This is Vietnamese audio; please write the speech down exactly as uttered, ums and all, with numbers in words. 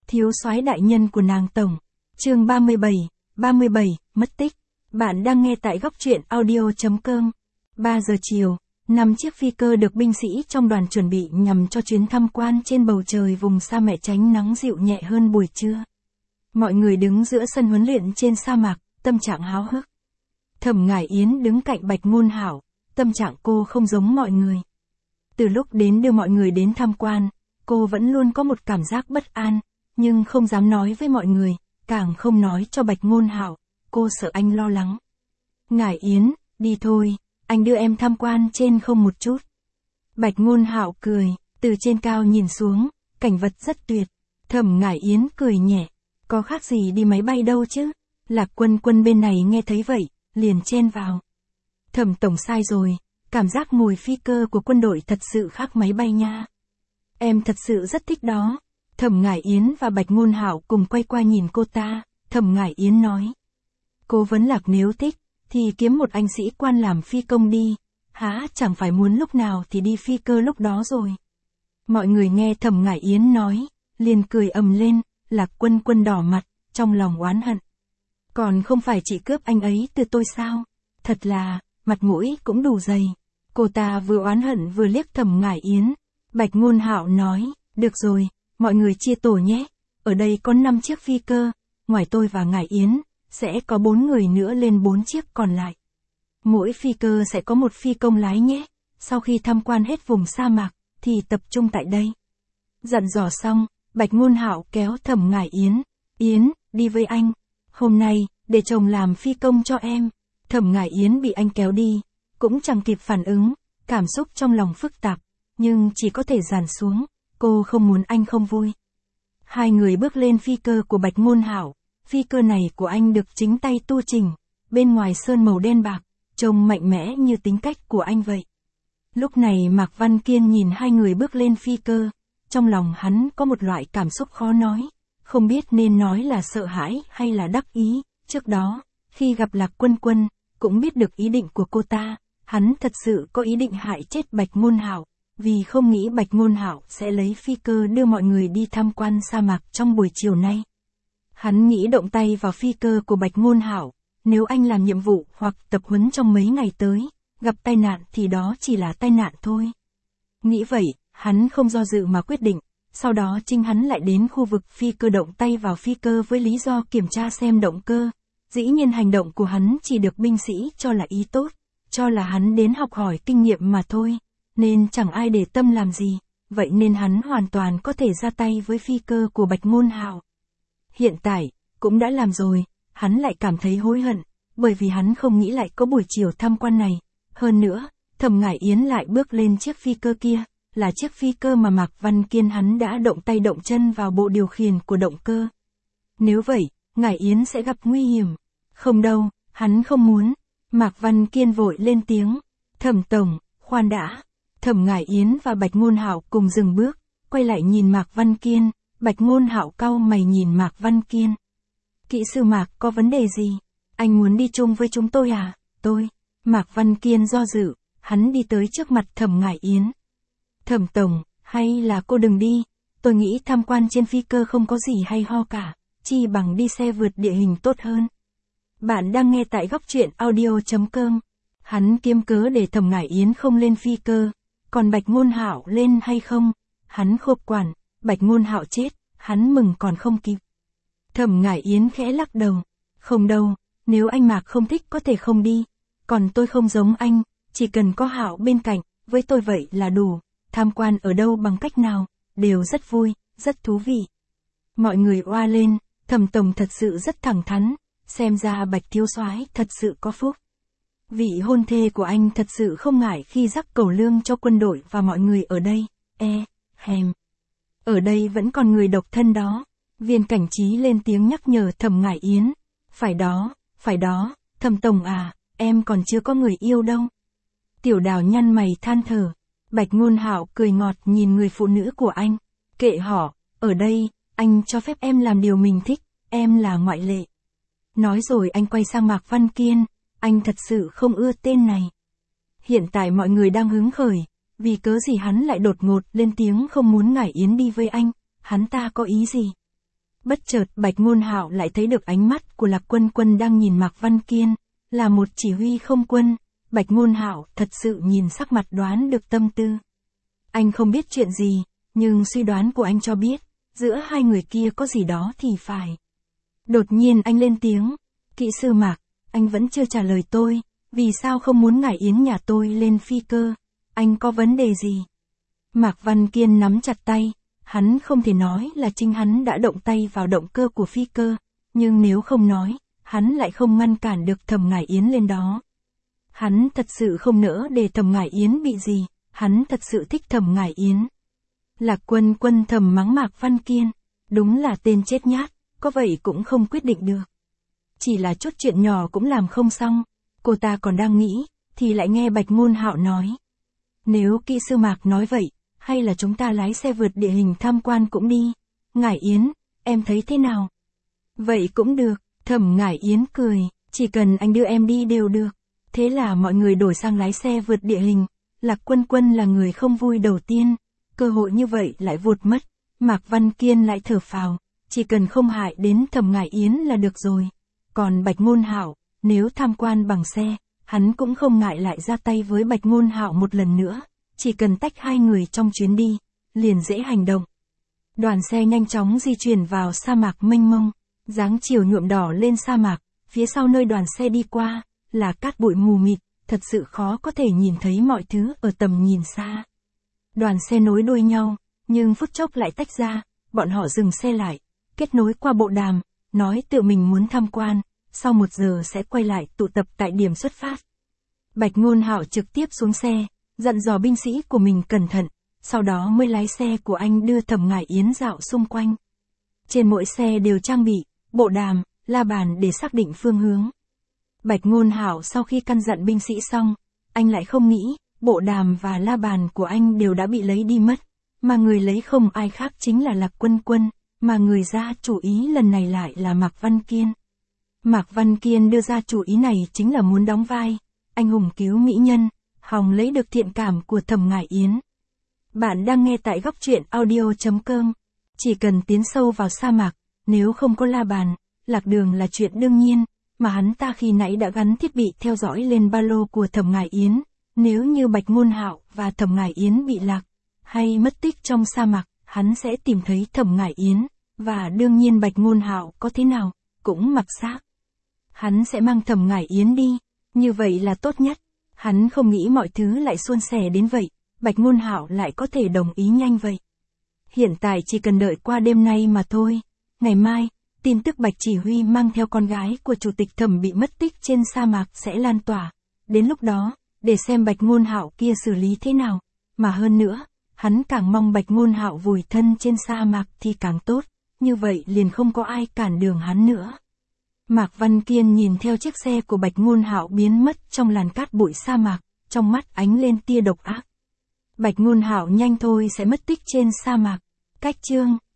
Thiếu soái đại nhân của nàng tổng. Chương ba mươi bảy, ba mươi bảy, mất tích. Bạn đang nghe tại góc truyện audio chấm com. ba giờ chiều, năm chiếc phi cơ được binh sĩ trong đoàn chuẩn bị nhằm cho chuyến tham quan trên bầu trời vùng sa mẹ tránh nắng dịu nhẹ hơn buổi trưa. Mọi người đứng giữa sân huấn luyện trên sa mạc, tâm trạng háo hức. Thẩm Ngải Yến đứng cạnh Bạch Ngôn Hảo, tâm trạng cô không giống mọi người. Từ lúc đến đưa mọi người đến tham quan, cô vẫn luôn có một cảm giác bất an, nhưng không dám nói với mọi người, càng không nói cho Bạch Ngôn Hảo, cô sợ anh lo lắng. Ngải Yến, đi thôi, anh đưa em tham quan trên không một chút. Bạch Ngôn Hảo cười, từ trên cao nhìn xuống, cảnh vật rất tuyệt. Thẩm Ngải Yến cười nhẹ, có khác gì đi máy bay đâu chứ. Lạc Quân Quân bên này nghe thấy vậy, liền chen vào. Thẩm tổng sai rồi, cảm giác ngồi phi cơ của quân đội thật sự khác máy bay nha. Em thật sự rất thích đó. Thẩm Ngải Yến và Bạch Ngôn Hảo cùng quay qua nhìn cô ta, Thẩm Ngải Yến nói. Cố Vấn Lạc nếu thích, thì kiếm một anh sĩ quan làm phi công đi, hả chẳng phải muốn lúc nào thì đi phi cơ lúc đó rồi. Mọi người nghe Thẩm Ngải Yến nói, liền cười ầm lên, Lạc Quân Quân đỏ mặt, trong lòng oán hận. Còn không phải chị cướp anh ấy từ tôi sao? Thật là, mặt mũi cũng đủ dày. Cô ta vừa oán hận vừa liếc Thẩm Ngải Yến. Bạch Ngôn Hạo nói, được rồi, mọi người chia tổ nhé. Ở đây có năm chiếc phi cơ, ngoài tôi và Ngải Yến, sẽ có bốn người nữa lên bốn chiếc còn lại. Mỗi phi cơ sẽ có một phi công lái nhé. Sau khi tham quan hết vùng sa mạc, thì tập trung tại đây. Dặn dò xong, Bạch Ngôn Hạo kéo Thẩm Ngải Yến. Yến, đi với anh. Hôm nay, để chồng làm phi công cho em. Thẩm Ngải Yến bị anh kéo đi, cũng chẳng kịp phản ứng, cảm xúc trong lòng phức tạp, nhưng chỉ có thể dàn xuống, cô không muốn anh không vui. Hai người bước lên phi cơ của Bạch Ngôn Hảo, phi cơ này của anh được chính tay tu chỉnh, bên ngoài sơn màu đen bạc, trông mạnh mẽ như tính cách của anh vậy. Lúc này Mạc Văn Kiên nhìn hai người bước lên phi cơ, trong lòng hắn có một loại cảm xúc khó nói, không biết nên nói là sợ hãi hay là đắc ý. Trước đó, khi gặp Lạc Quân Quân, cũng biết được ý định của cô ta, hắn thật sự có ý định hại chết Bạch Ngôn Hảo, vì không nghĩ Bạch Ngôn Hảo sẽ lấy phi cơ đưa mọi người đi tham quan sa mạc trong buổi chiều nay. Hắn nghĩ động tay vào phi cơ của Bạch Ngôn Hảo, nếu anh làm nhiệm vụ hoặc tập huấn trong mấy ngày tới, gặp tai nạn thì đó chỉ là tai nạn thôi. Nghĩ vậy, hắn không do dự mà quyết định, sau đó chính hắn lại đến khu vực phi cơ động tay vào phi cơ với lý do kiểm tra xem động cơ. Dĩ nhiên hành động của hắn chỉ được binh sĩ cho là ý tốt, cho là hắn đến học hỏi kinh nghiệm mà thôi, nên chẳng ai để tâm làm gì, vậy nên hắn hoàn toàn có thể ra tay với phi cơ của Bạch Ngôn Hạo. Hiện tại, cũng đã làm rồi, hắn lại cảm thấy hối hận, bởi vì hắn không nghĩ lại có buổi chiều tham quan này. Hơn nữa, Thẩm Ngải Yến lại bước lên chiếc phi cơ kia, là chiếc phi cơ mà Mạc Văn Kiên hắn đã động tay động chân vào bộ điều khiển của động cơ. Nếu vậy, Ngải Yến sẽ gặp nguy hiểm. Không đâu, hắn không muốn. Mạc Văn Kiên vội lên tiếng. Thẩm tổng, khoan đã. Thẩm Ngải Yến và Bạch Ngôn Hạo cùng dừng bước, quay lại nhìn Mạc Văn Kiên. Bạch Ngôn Hạo cau mày nhìn Mạc Văn Kiên. Kỹ sư Mạc có vấn đề gì? Anh muốn đi chung với chúng tôi à? Tôi. Mạc Văn Kiên do dự, hắn đi tới trước mặt Thẩm Ngải Yến. Thẩm tổng, hay là cô đừng đi, tôi nghĩ tham quan trên phi cơ không có gì hay ho cả, chi bằng đi xe vượt địa hình tốt hơn. Bạn đang nghe tại góc truyện audio chấm com. Hắn kiếm cớ để Thẩm Ngải Yến không lên phi cơ, còn Bạch Ngôn Hạo lên hay không, hắn khộp quản, Bạch Ngôn Hạo chết, hắn mừng còn không kịp. Thẩm Ngải Yến khẽ lắc đầu, không đâu, nếu anh Mạc không thích có thể không đi, còn tôi không giống anh, chỉ cần có Hạo bên cạnh, với tôi vậy là đủ. Tham quan ở đâu bằng cách nào, đều rất vui, rất thú vị. Mọi người oa lên, Thẩm tổng thật sự rất thẳng thắn, xem ra Bạch thiếu soái thật sự có phúc. Vị hôn thê của anh thật sự không ngại khi rắc cẩu lương cho quân đội và mọi người ở đây, e, hèm. Ở đây vẫn còn người độc thân đó. Viên cảnh trí lên tiếng nhắc nhở Thẩm Ngải Yến. Phải đó, phải đó, Thẩm tổng à, em còn chưa có người yêu đâu. Tiểu Đào nhăn mày than thở. Bạch Ngôn Hạo cười ngọt nhìn người phụ nữ của anh. Kệ họ, ở đây, anh cho phép em làm điều mình thích, em là ngoại lệ. Nói rồi anh quay sang Mạc Văn Kiên, anh thật sự không ưa tên này. Hiện tại mọi người đang hứng khởi, vì cớ gì hắn lại đột ngột lên tiếng không muốn Ngải Yến đi với anh, hắn ta có ý gì? Bất chợt Bạch Ngôn Hạo lại thấy được ánh mắt của Lạc Quân Quân đang nhìn Mạc Văn Kiên, là một chỉ huy không quân. Bạch Ngôn Hạo thật sự nhìn sắc mặt đoán được tâm tư. Anh không biết chuyện gì, nhưng suy đoán của anh cho biết, giữa hai người kia có gì đó thì phải. Đột nhiên anh lên tiếng, kỹ sư Mạc, anh vẫn chưa trả lời tôi, vì sao không muốn ngải yến nhà tôi lên phi cơ, anh có vấn đề gì? Mạc Văn Kiên nắm chặt tay, hắn không thể nói là chính hắn đã động tay vào động cơ của phi cơ, nhưng nếu không nói, hắn lại không ngăn cản được Thẩm Ngải Yến lên đó. Hắn thật sự không nỡ để Thẩm Ngải Yến bị gì, hắn thật sự thích Thẩm Ngải Yến. Lạc Quân Quân thầm mắng Mạc Văn Kiên, đúng là tên chết nhát, có vậy cũng không quyết định được. Chỉ là chút chuyện nhỏ cũng làm không xong, cô ta còn đang nghĩ, thì lại nghe Bạch Ngôn Hạo nói. Nếu kỹ sư Mạc nói vậy, hay là chúng ta lái xe vượt địa hình tham quan cũng đi. Ngải Yến, em thấy thế nào? Vậy cũng được, Thẩm Ngải Yến cười, chỉ cần anh đưa em đi đều được. Thế là mọi người đổi sang lái xe vượt địa hình. Lạc Quân Quân là người không vui đầu tiên, cơ hội như vậy lại vụt mất. Mạc Văn Kiên lại thở phào, chỉ cần không hại đến Thẩm Ngải Yến là được rồi. Còn Bạch Ngôn Hạo, nếu tham quan bằng xe, hắn cũng không ngại lại ra tay với Bạch Ngôn Hạo một lần nữa, chỉ cần tách hai người trong chuyến đi, liền dễ hành động. Đoàn xe nhanh chóng di chuyển vào sa mạc mênh mông, dáng chiều nhuộm đỏ lên sa mạc, phía sau nơi đoàn xe đi qua, là cát bụi mù mịt, thật sự khó có thể nhìn thấy mọi thứ ở tầm nhìn xa. Đoàn xe nối đuôi nhau, nhưng phút chốc lại tách ra, bọn họ dừng xe lại, kết nối qua bộ đàm, nói tự mình muốn tham quan, sau một giờ sẽ quay lại tụ tập tại điểm xuất phát. Bạch Ngôn Hạo trực tiếp xuống xe, dặn dò binh sĩ của mình cẩn thận, sau đó mới lái xe của anh đưa Thẩm Ngải Yến dạo xung quanh. Trên mỗi xe đều trang bị bộ đàm, la bàn để xác định phương hướng. Bạch Ngôn Hạo sau khi căn dặn binh sĩ xong, anh lại không nghĩ, bộ đàm và la bàn của anh đều đã bị lấy đi mất, mà người lấy không ai khác chính là Lạc Quân Quân, mà người ra chủ ý lần này lại là Mạc Văn Kiên. Mạc Văn Kiên đưa ra chủ ý này chính là muốn đóng vai anh hùng cứu mỹ nhân, hòng lấy được thiện cảm của Thẩm Ngải Yến. Bạn đang nghe tại góc truyện audio chấm com. Chỉ cần tiến sâu vào sa mạc, nếu không có la bàn, lạc đường là chuyện đương nhiên, mà hắn ta khi nãy đã gắn thiết bị theo dõi lên ba lô của Thẩm Ngải Yến. Nếu như Bạch Ngôn Hạo và Thẩm Ngải Yến bị lạc, hay mất tích trong sa mạc, hắn sẽ tìm thấy Thẩm Ngải Yến, và đương nhiên Bạch Ngôn Hạo có thế nào, cũng mặc xác. Hắn sẽ mang Thẩm Ngải Yến đi, như vậy là tốt nhất. Hắn không nghĩ mọi thứ lại suôn sẻ đến vậy, Bạch Ngôn Hạo lại có thể đồng ý nhanh vậy. Hiện tại chỉ cần đợi qua đêm nay mà thôi. Ngày mai, tin tức Bạch Chỉ Huy mang theo con gái của Chủ tịch Thẩm bị mất tích trên sa mạc sẽ lan tỏa. Đến lúc đó, để xem Bạch Ngôn Hạo kia xử lý thế nào. Mà hơn nữa, hắn càng mong Bạch Ngôn Hạo vùi thân trên sa mạc thì càng tốt, như vậy liền không có ai cản đường hắn nữa. Mạc Văn Kiên nhìn theo chiếc xe của Bạch Ngôn Hạo biến mất trong làn cát bụi sa mạc, trong mắt ánh lên tia độc ác. Bạch Ngôn Hạo nhanh thôi sẽ mất tích trên sa mạc. Cách chương